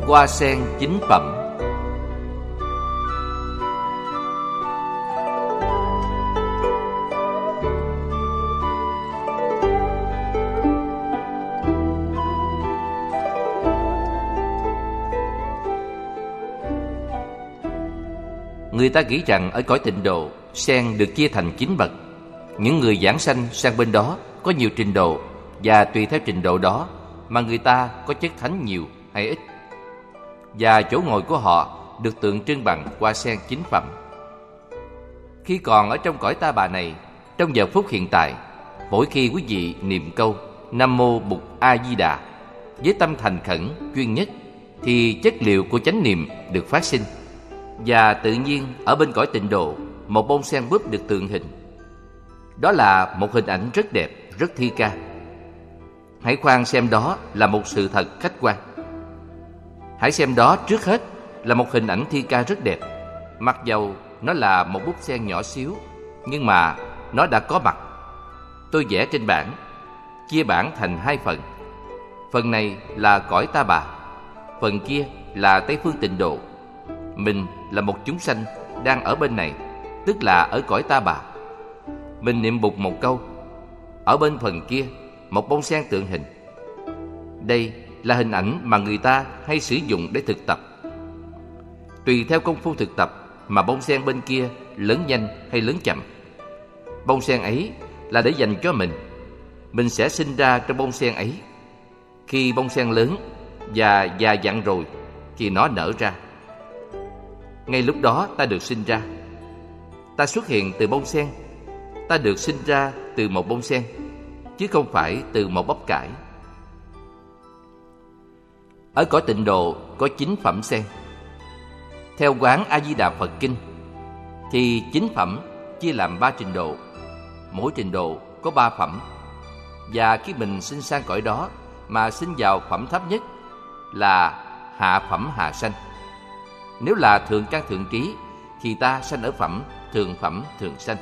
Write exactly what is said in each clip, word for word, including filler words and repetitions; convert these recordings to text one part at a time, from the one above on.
Hoa sen chính phẩm. Người ta nghĩ rằng ở cõi tịnh độ, sen được chia thành chín bậc. Những người giảng sanh sang bên đó có nhiều trình độ, và tùy theo trình độ đó mà người ta có chất thánh nhiều hay ít. Và chỗ ngồi của họ được tượng trưng bằng hoa sen chính phẩm. Khi còn ở trong cõi ta bà này, trong giờ phút hiện tại, mỗi khi quý vị niệm câu Nam Mô Bụt A Di Đà với tâm thành khẩn chuyên nhất, thì chất liệu của chánh niệm được phát sinh. Và tự nhiên ở bên cõi tịnh độ, một bông sen búp được tượng hình. Đó là một hình ảnh rất đẹp, rất thi ca. Hãy khoan xem đó là một sự thật khách quan. Hãy xem đó trước hết là một hình ảnh thi ca rất đẹp. Mặc dầu nó là một búp sen nhỏ xíu, nhưng mà nó đã có mặt. Tôi vẽ trên bảng, chia bảng thành hai phần. Phần này là cõi ta bà, phần kia là Tây phương tịnh độ. Mình là một chúng sanh đang ở bên này, tức là ở cõi ta bà. Mình niệm Bụt một câu, ở bên phần kia một bông sen tượng hình. Đây là hình ảnh mà người ta hay sử dụng để thực tập. Tùy theo công phu thực tập mà bông sen bên kia lớn nhanh hay lớn chậm. Bông sen ấy là để dành cho mình. Mình sẽ sinh ra trong bông sen ấy. Khi bông sen lớn và già dặn rồi thì nó nở ra. Ngay lúc đó ta được sinh ra. Ta xuất hiện từ bông sen. Ta được sinh ra từ một bông sen, chứ không phải từ một bắp cải. Ở cõi tịnh độ có chín phẩm sen. Theo Quán A Di Đà Phật Kinh thì chín phẩm chia làm ba trình độ. Mỗi trình độ có ba phẩm. Và khi mình sinh sang cõi đó mà sinh vào phẩm thấp nhất là hạ phẩm hạ sanh. Nếu là thượng căn thượng trí thì ta sanh ở phẩm thượng phẩm thượng sanh.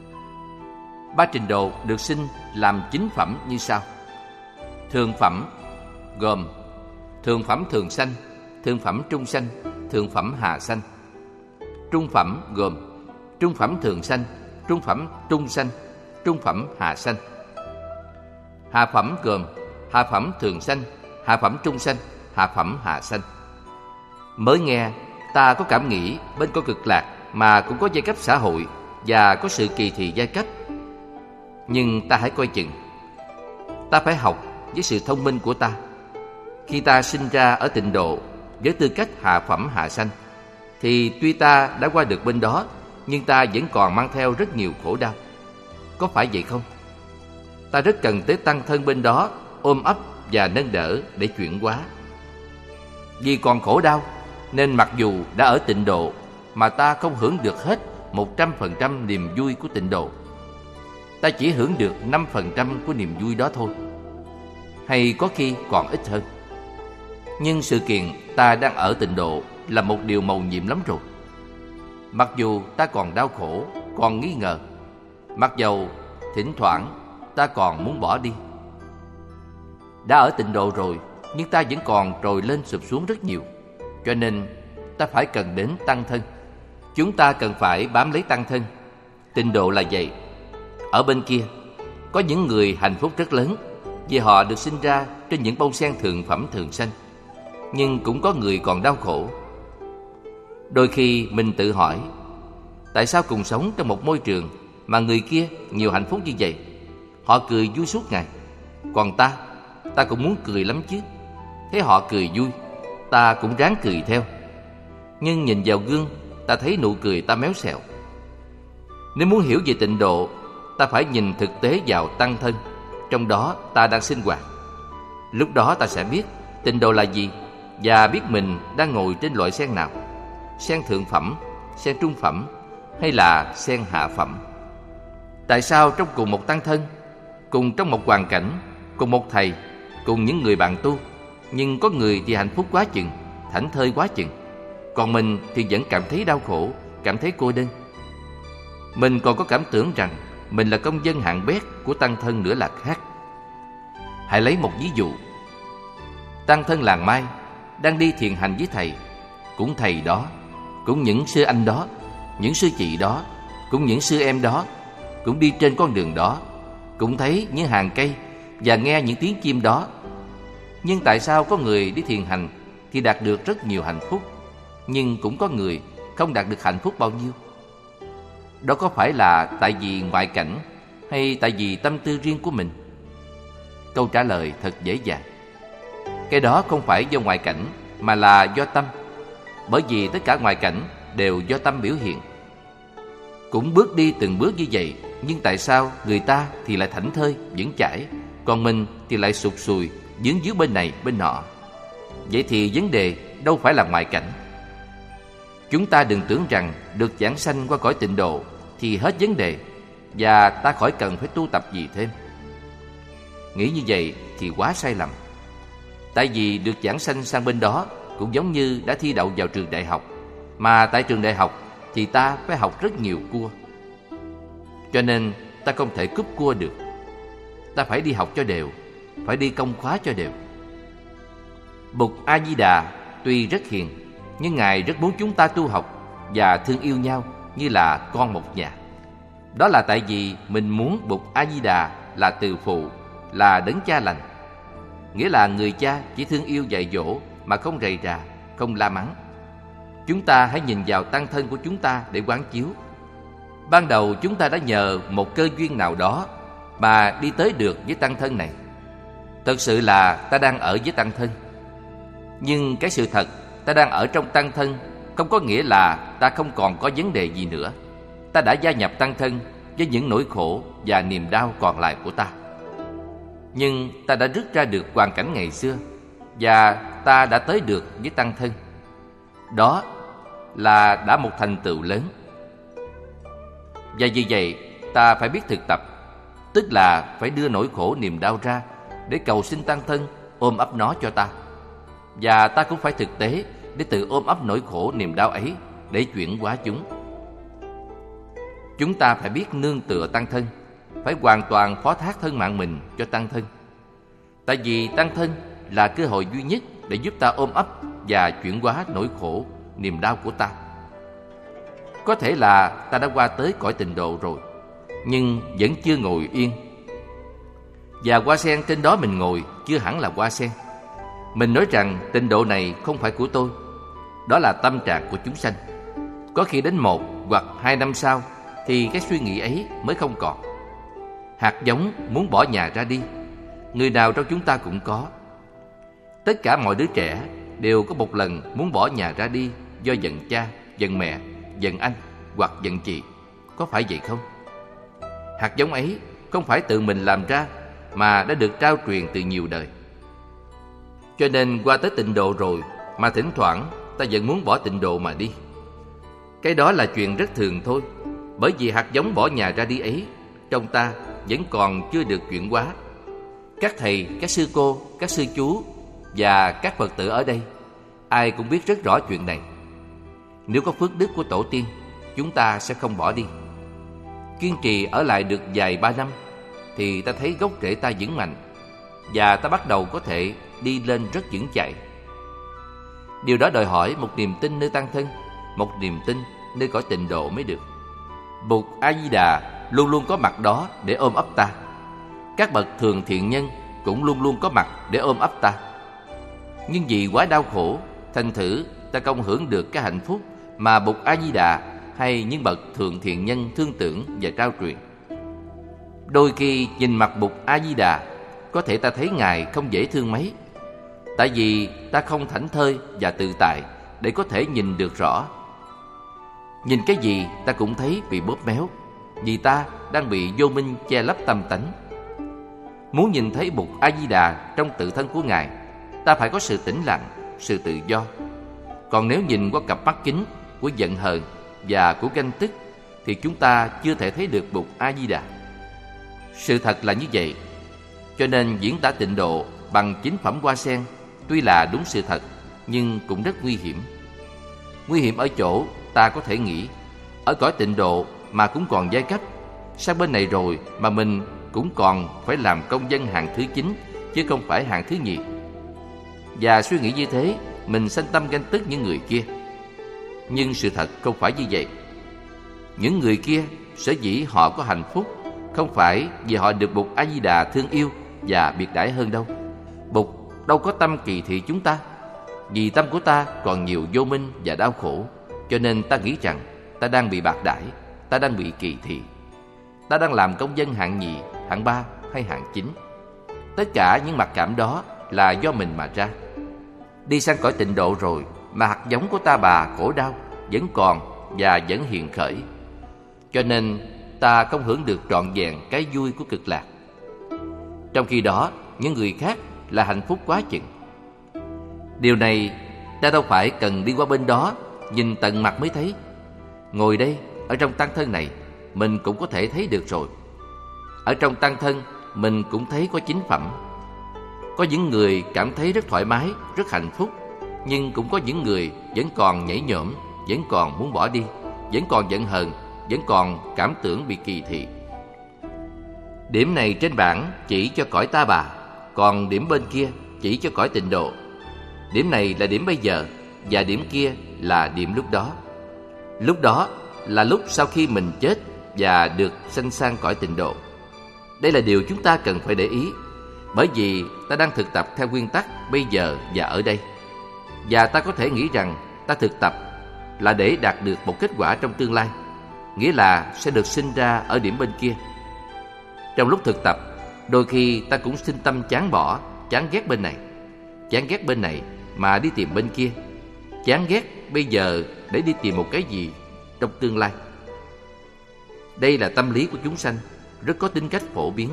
Ba trình độ được sinh làm chín phẩm như sau. Thượng phẩm gồm thượng phẩm thường sanh, thượng phẩm trung sanh, thượng phẩm hạ sanh. Trung phẩm gồm trung phẩm thường sanh, trung phẩm trung sanh, trung phẩm hạ sanh. Hạ phẩm gồm hạ phẩm thường sanh, hạ phẩm trung sanh, hạ phẩm hạ sanh. Mới nghe ta có cảm nghĩ bên cõi cực lạc mà cũng có giai cấp xã hội và có sự kỳ thị giai cấp. Nhưng ta hãy coi chừng. Ta phải học với sự thông minh của ta. Khi ta sinh ra ở tịnh độ với tư cách hạ phẩm hạ sanh, thì tuy ta đã qua được bên đó, nhưng ta vẫn còn mang theo rất nhiều khổ đau. Có phải vậy không? Ta rất cần tới tăng thân bên đó ôm ấp và nâng đỡ để chuyển hóa. Vì còn khổ đau nên mặc dù đã ở tịnh độ mà ta không hưởng được hết một trăm phần trăm niềm vui của tịnh độ. Ta chỉ hưởng được năm phần trăm của niềm vui đó thôi, hay có khi còn ít hơn. Nhưng sự kiện ta đang ở tịnh độ là một điều mầu nhiệm lắm rồi. Mặc dù ta còn đau khổ, còn nghi ngờ, mặc dầu thỉnh thoảng ta còn muốn bỏ đi. Đã ở tịnh độ rồi, nhưng ta vẫn còn trồi lên sụp xuống rất nhiều. Cho nên ta phải cần đến tăng thân. Chúng ta cần phải bám lấy tăng thân. Tịnh độ là vậy. Ở bên kia có những người hạnh phúc rất lớn vì họ được sinh ra trên những bông sen thượng phẩm thường sanh. Nhưng cũng có người còn đau khổ. Đôi khi mình tự hỏi, tại sao cùng sống trong một môi trường mà người kia nhiều hạnh phúc như vậy? Họ cười vui suốt ngày. Còn ta, ta cũng muốn cười lắm chứ. Thấy họ cười vui, ta cũng ráng cười theo. Nhưng nhìn vào gương, ta thấy nụ cười ta méo xẹo. Nếu muốn hiểu về tịnh độ, ta phải nhìn thực tế vào tăng thân, trong đó ta đang sinh hoạt. Lúc đó ta sẽ biết tịnh độ là gì, và biết mình đang ngồi trên loại sen nào. Sen thượng phẩm, sen trung phẩm, hay là sen hạ phẩm. Tại sao trong cùng một tăng thân, cùng trong một hoàn cảnh, cùng một thầy, cùng những người bạn tu, nhưng có người thì hạnh phúc quá chừng, thảnh thơi quá chừng, còn mình thì vẫn cảm thấy đau khổ, cảm thấy cô đơn. Mình còn có cảm tưởng rằng mình là công dân hạng bét của tăng thân nữa là khác. Hãy lấy một ví dụ. Tăng thân làng Mai đang đi thiền hành với thầy, cũng thầy đó, cũng những sư anh đó, những sư chị đó, cũng những sư em đó, cũng đi trên con đường đó, cũng thấy những hàng cây và nghe những tiếng chim đó. Nhưng tại sao có người đi thiền hành thì đạt được rất nhiều hạnh phúc, nhưng cũng có người không đạt được hạnh phúc bao nhiêu? Đó có phải là tại vì ngoại cảnh hay tại vì tâm tư riêng của mình? Câu trả lời thật dễ dàng. Cái đó không phải do ngoại cảnh mà là do tâm, bởi vì tất cả ngoại cảnh đều do tâm biểu hiện. Cũng bước đi từng bước như vậy, nhưng tại sao người ta thì lại thảnh thơi, vững chãi, còn mình thì lại sụt sùi, dướng dưới bên này bên nọ? Vậy thì vấn đề đâu phải là ngoại cảnh. Chúng ta đừng tưởng rằng được giảng sanh qua cõi tịnh độ thì hết vấn đề và ta khỏi cần phải tu tập gì thêm. Nghĩ như vậy thì quá sai lầm. Tại vì được giảng sanh sang bên đó cũng giống như đã thi đậu vào trường đại học, mà tại trường đại học thì ta phải học rất nhiều cua. Cho nên ta không thể cúp cua được. Ta phải đi học cho đều, phải đi công khóa cho đều. Bụt A Di Đà tuy rất hiền, nhưng Ngài rất muốn chúng ta tu học và thương yêu nhau như là con một nhà. Đó là tại vì mình muốn Bụt A Di Đà là từ phụ, là đấng cha lành. Nghĩa là người cha chỉ thương yêu dạy dỗ mà không rầy rà, không la mắng. Chúng ta hãy nhìn vào tăng thân của chúng ta để quán chiếu. Ban đầu chúng ta đã nhờ một cơ duyên nào đó mà đi tới được với tăng thân này. Thật sự là ta đang ở với tăng thân. Nhưng cái sự thật ta đang ở trong tăng thân không có nghĩa là ta không còn có vấn đề gì nữa. Ta đã gia nhập tăng thân với những nỗi khổ và niềm đau còn lại của ta. Nhưng ta đã rút ra được hoàn cảnh ngày xưa và ta đã tới được với tăng thân. Đó là đã một thành tựu lớn. Và vì vậy ta phải biết thực tập, tức là phải đưa nỗi khổ niềm đau ra để cầu xin tăng thân ôm ấp nó cho ta. Và ta cũng phải thực tế để tự ôm ấp nỗi khổ niềm đau ấy để chuyển hóa chúng. Chúng ta phải biết nương tựa tăng thân, phải hoàn toàn phó thác thân mạng mình cho tăng thân. Tại vì tăng thân là cơ hội duy nhất để giúp ta ôm ấp và chuyển hóa nỗi khổ, niềm đau của ta. Có thể là ta đã qua tới cõi tịnh độ rồi, nhưng vẫn chưa ngồi yên. Và hoa sen trên đó mình ngồi chưa hẳn là hoa sen. Mình nói rằng tịnh độ này không phải của tôi. Đó là tâm trạng của chúng sanh. Có khi đến một hoặc hai năm sau thì cái suy nghĩ ấy mới không còn. Hạt giống muốn bỏ nhà ra đi, người nào trong chúng ta cũng có. Tất cả mọi đứa trẻ đều có một lần muốn bỏ nhà ra đi do giận cha, giận mẹ, giận anh hoặc giận chị. Có phải vậy không? Hạt giống ấy không phải tự mình làm ra mà đã được trao truyền từ nhiều đời. Cho nên qua tới tịnh độ rồi mà thỉnh thoảng ta vẫn muốn bỏ tịnh độ mà đi. Cái đó là chuyện rất thường thôi. Bởi vì hạt giống bỏ nhà ra đi ấy trong ta vẫn còn chưa được chuyển hóa. Các thầy, các sư cô, các sư chú và các Phật tử ở đây, ai cũng biết rất rõ chuyện này. Nếu có phước đức của tổ tiên, chúng ta sẽ không bỏ đi. Kiên trì ở lại được vài ba năm thì ta thấy gốc rễ ta vững mạnh và ta bắt đầu có thể đi lên rất vững chãi. Điều đó đòi hỏi một niềm tin nơi tăng thân, một niềm tin nơi cõi tịnh độ mới được. Bụt A Di Đà luôn luôn có mặt đó để ôm ấp ta. Các bậc thường thiện nhân cũng luôn luôn có mặt để ôm ấp ta. Nhưng vì quá đau khổ, thành thử ta không hưởng được cái hạnh phúc mà Bụt A Di Đà hay những bậc thường thiện nhân thương tưởng và trao truyền. Đôi khi nhìn mặt Bụt A Di Đà, có thể ta thấy Ngài không dễ thương mấy. Tại vì ta không thảnh thơi và tự tại để có thể nhìn được rõ. Nhìn cái gì ta cũng thấy bị bóp méo, vì ta đang bị vô minh che lấp tâm tánh. Muốn nhìn thấy Bụt A Di Đà trong tự thân của Ngài, ta phải có sự tĩnh lặng, sự tự do. Còn nếu nhìn qua cặp mắt kính của giận hờn và của ganh tức thì chúng ta chưa thể thấy được Bụt A Di Đà. Sự thật là như vậy. Cho nên diễn tả tịnh độ bằng chính phẩm hoa sen tuy là đúng sự thật nhưng cũng rất nguy hiểm. Nguy hiểm ở chỗ ta có thể nghĩ ở cõi tịnh độ mà cũng còn giai cấp, sang bên này rồi mà mình cũng còn phải làm công dân hạng thứ chín chứ không phải hạng thứ nhì. Và suy nghĩ như thế mình sanh tâm ganh tức những người kia. Nhưng sự thật không phải như vậy. Những người kia sở dĩ họ có hạnh phúc không phải vì họ được Bụt A Di Đà thương yêu và biệt đãi hơn đâu. Bụt đâu có tâm kỳ thị chúng ta. Vì tâm của ta còn nhiều vô minh và đau khổ, cho nên ta nghĩ rằng ta đang bị bạc đãi, ta đang bị kỳ thị, ta đang làm công dân hạng nhì, hạng ba hay hạng chín. Tất cả những mặc cảm đó là do mình mà ra. Đi sang cõi tịnh độ rồi mà hạt giống của ta bà khổ đau vẫn còn và vẫn hiện khởi, cho nên ta không hưởng được trọn vẹn cái vui của cực lạc. Trong khi đó, những người khác là hạnh phúc quá chừng. Điều này ta đâu phải cần đi qua bên đó nhìn tận mặt mới thấy. Ngồi đây, ở trong tăng thân này, mình cũng có thể thấy được rồi. Ở trong tăng thân, mình cũng thấy có chính phẩm. Có những người cảm thấy rất thoải mái, rất hạnh phúc, nhưng cũng có những người vẫn còn nhảy nhổm, vẫn còn muốn bỏ đi, vẫn còn giận hờn, vẫn còn cảm tưởng bị kỳ thị. Điểm này trên bảng chỉ cho cõi ta bà, còn điểm bên kia chỉ cho cõi tịnh độ. Điểm này là điểm bây giờ, và điểm kia là điểm lúc đó. Lúc đó là lúc sau khi mình chết và được sanh sang cõi tịnh độ. Đây là điều chúng ta cần phải để ý, bởi vì ta đang thực tập theo nguyên tắc bây giờ và ở đây. Và ta có thể nghĩ rằng ta thực tập là để đạt được một kết quả trong tương lai, nghĩa là sẽ được sinh ra ở điểm bên kia. Trong lúc thực tập, đôi khi ta cũng sinh tâm chán bỏ, chán ghét bên này, chán ghét bên này mà đi tìm bên kia, chán ghét bây giờ để đi tìm một cái gì trong tương lai. Đây là tâm lý của chúng sanh, rất có tính cách phổ biến.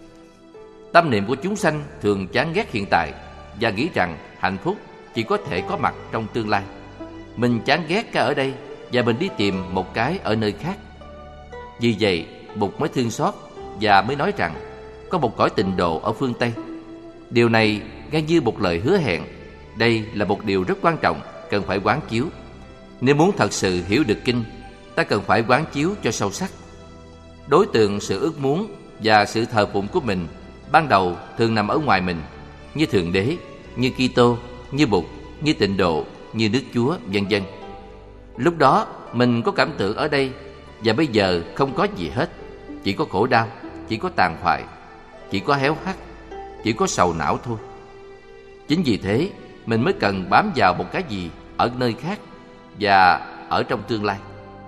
Tâm niệm của chúng sanh thường chán ghét hiện tại và nghĩ rằng hạnh phúc chỉ có thể có mặt trong tương lai. Mình chán ghét cái ở đây và mình đi tìm một cái ở nơi khác. Vì vậy, Bụt mới thương xót và mới nói rằng có một cõi tịnh độ ở phương Tây. Điều này nghe như một lời hứa hẹn. Đây là một điều rất quan trọng, cần phải quán chiếu. Nếu muốn thật sự hiểu được kinh, ta cần phải quán chiếu cho sâu sắc. Đối tượng sự ước muốn và sự thờ phụng của mình ban đầu thường nằm ở ngoài mình, như Thượng Đế, như Kitô, như Bụt, như tịnh độ, như Đức Chúa, vân vân. Lúc đó mình có cảm tưởng ở đây và bây giờ không có gì hết, chỉ có khổ đau, chỉ có tàn hoại, chỉ có héo hắt, chỉ có sầu não thôi. Chính vì thế mình mới cần bám vào một cái gì ở nơi khác và ở trong tương lai.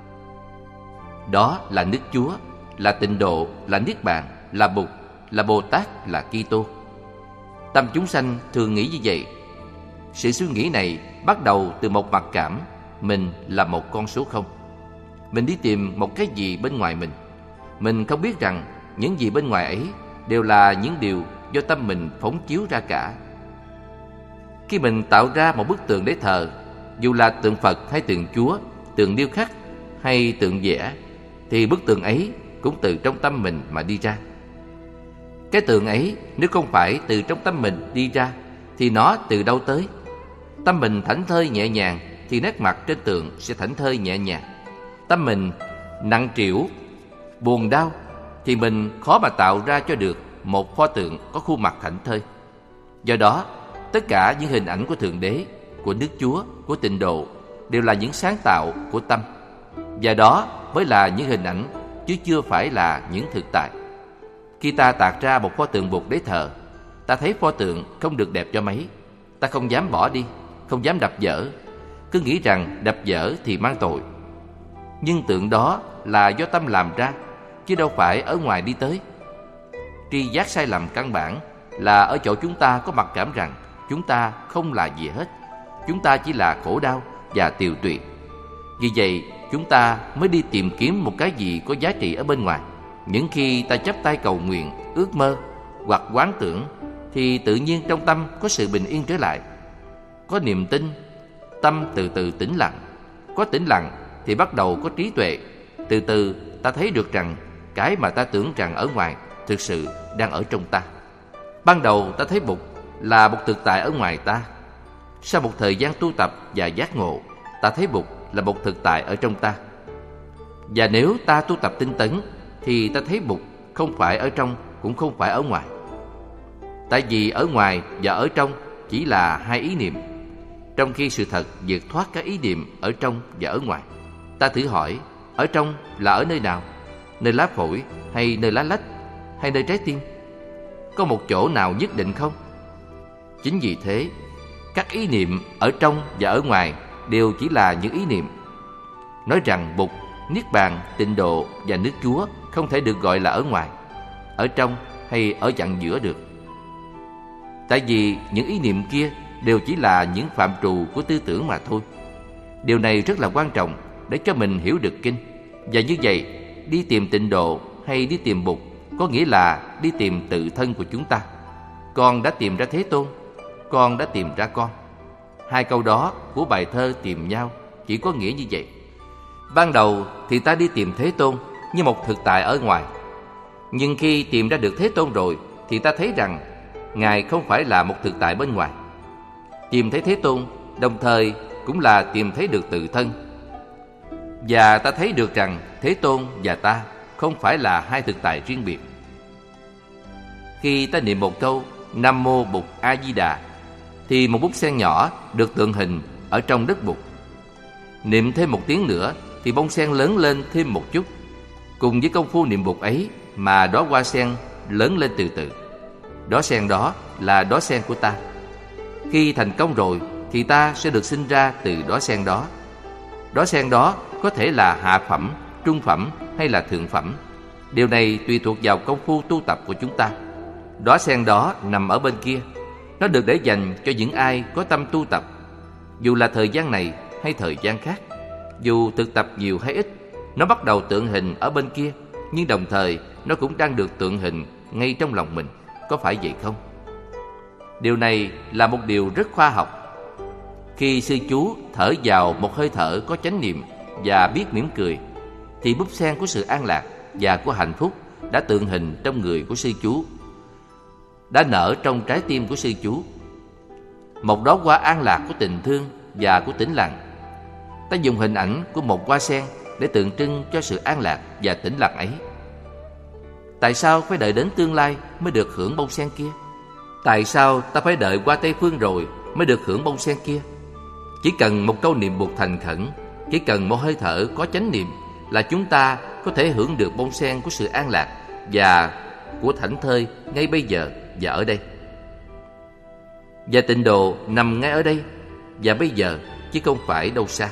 Đó là nước Chúa, là tịnh độ, là Niết Bàn, là Bụt, là Bồ Tát, là Kitô. Tâm chúng sanh thường nghĩ như vậy. Sự suy nghĩ này bắt đầu từ một mặc cảm, mình là một con số không. Mình đi tìm một cái gì bên ngoài mình. Mình không biết rằng những gì bên ngoài ấy đều là những điều do tâm mình phóng chiếu ra cả. Khi mình tạo ra một bức tượng để thờ, dù là tượng Phật hay tượng Chúa, tượng điêu khắc hay tượng vẽ, thì bức tượng ấy cũng từ trong tâm mình mà đi ra. Cái tượng ấy nếu không phải từ trong tâm mình đi ra thì nó từ đâu tới? Tâm mình thảnh thơi nhẹ nhàng thì nét mặt trên tượng sẽ thảnh thơi nhẹ nhàng. Tâm mình nặng trĩu, buồn đau thì mình khó mà tạo ra cho được một pho tượng có khuôn mặt thảnh thơi. Do đó, tất cả những hình ảnh của Thượng Đế, của nước Chúa, của tịnh độ đều là những sáng tạo của tâm. Và đó mới là những hình ảnh, chứ chưa phải là những thực tại. Khi ta tạc ra một pho tượng Bụt để thờ, ta thấy pho tượng không được đẹp cho mấy. Ta không dám bỏ đi, không dám đập dỡ, cứ nghĩ rằng đập dỡ thì mang tội. Nhưng tượng đó là do tâm làm ra, chứ đâu phải ở ngoài đi tới. Tri giác sai lầm căn bản là ở chỗ chúng ta có mặc cảm rằng chúng ta không là gì hết. Chúng ta chỉ là khổ đau và tiều tụy. Vì vậy, chúng ta mới đi tìm kiếm một cái gì có giá trị ở bên ngoài. Những khi ta chắp tay cầu nguyện, ước mơ hoặc quán tưởng, thì tự nhiên trong tâm có sự bình yên trở lại. Có niềm tin, tâm từ từ tĩnh lặng. Có tĩnh lặng thì bắt đầu có trí tuệ. Từ từ ta thấy được rằng cái mà ta tưởng rằng ở ngoài thực sự đang ở trong ta. Ban đầu ta thấy Bụt là một thực tại ở ngoài ta. Sau một thời gian tu tập và giác ngộ, ta thấy Bụt là một thực tại ở trong ta. Và nếu ta tu tập tinh tấn thì ta thấy Bụt không phải ở trong cũng không phải ở ngoài. Tại vì ở ngoài và ở trong chỉ là hai ý niệm. trong khi sự thật vượt thoát các ý niệm ở trong và ở ngoài. Ta thử hỏi, ở trong là ở nơi nào? Nơi lá phổi hay nơi lá lách hay nơi trái tim? Có một chỗ nào nhất định không? Chính vì thế, các ý niệm ở trong và ở ngoài đều chỉ là những ý niệm. Nói rằng Bụt, Niết Bàn, Tịnh Độ và nước Chúa không thể được gọi là ở ngoài, ở trong hay ở chặng giữa được. Tại vì những ý niệm kia đều chỉ là những phạm trù của tư tưởng mà thôi. Điều này rất là quan trọng để cho mình hiểu được kinh. Và như vậy, đi tìm tịnh độ hay đi tìm Bụt có nghĩa là đi tìm tự thân của chúng ta. Con đã tìm ra Thế Tôn, con đã tìm ra con. Hai câu đó của bài thơ Tìm Nhau chỉ có nghĩa như vậy. Ban đầu thì ta đi tìm Thế Tôn như một thực tại ở ngoài. Nhưng khi tìm ra được Thế Tôn rồi thì ta thấy rằng Ngài không phải là một thực tại bên ngoài. Tìm thấy Thế Tôn đồng thời cũng là tìm thấy được tự thân. Và ta thấy được rằng Thế Tôn và ta không phải là hai thực tại riêng biệt. Khi ta niệm một câu Nam Mô Bụt A Di Đà thì một búp sen nhỏ được tượng hình ở trong đất Bụt. Niệm thêm một tiếng nữa thì bông sen lớn lên thêm một chút. Cùng với công phu niệm Bụt ấy mà đóa hoa sen lớn lên từ từ. Đóa sen đó là đóa sen của ta. Khi thành công rồi thì ta sẽ được sinh ra từ đóa sen đó. Đóa sen đó có thể là hạ phẩm, trung phẩm hay là thượng phẩm. Điều này tùy thuộc vào công phu tu tập của chúng ta. Đóa sen đó nằm ở bên kia. Nó được để dành cho những ai có tâm tu tập. Dù là thời gian này hay thời gian khác, dù thực tập nhiều hay ít, nó bắt đầu tượng hình ở bên kia, nhưng đồng thời nó cũng đang được tượng hình ngay trong lòng mình. Có phải vậy không? Điều này là một điều rất khoa học. Khi sư chú thở vào một hơi thở có chánh niệm và biết mỉm cười, thì búp sen của sự an lạc và của hạnh phúc đã tượng hình trong người của sư chú, đã nở trong trái tim của sư chú. Một đóa hoa an lạc của tình thương và của tĩnh lặng. Ta dùng hình ảnh của một hoa sen để tượng trưng cho sự an lạc và tĩnh lặng ấy. Tại sao phải đợi đến tương lai mới được hưởng bông sen kia? Tại sao ta phải đợi qua Tây Phương rồi mới được hưởng bông sen kia? Chỉ cần một câu niệm Bụt thành khẩn, chỉ cần một hơi thở có chánh niệm là chúng ta có thể hưởng được bông sen của sự an lạc và của thảnh thơi ngay bây giờ và ở đây. Và tịnh độ nằm ngay ở đây và bây giờ, chứ không phải đâu xa.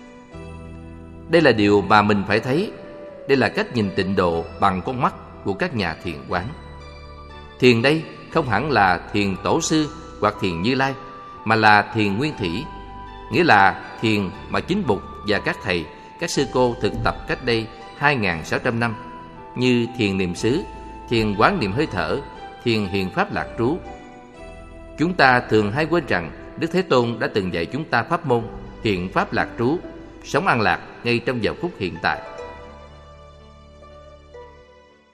Đây là điều mà mình phải thấy. Đây là cách nhìn tịnh độ bằng con mắt của các nhà thiền quán. Thiền đây không hẳn là thiền tổ sư hoặc thiền Như Lai, mà là thiền nguyên thủy, nghĩa là thiền mà chính Bụt và các thầy, các sư cô thực tập cách đây hai nghìn sáu trăm năm, như thiền niệm xứ, thiền quán niệm hơi thở, thiền hiện pháp lạc trú. Chúng ta thường hay quên rằng Đức Thế Tôn đã từng dạy chúng ta pháp môn hiện pháp lạc trú, sống an lạc ngay trong giờ phút hiện tại.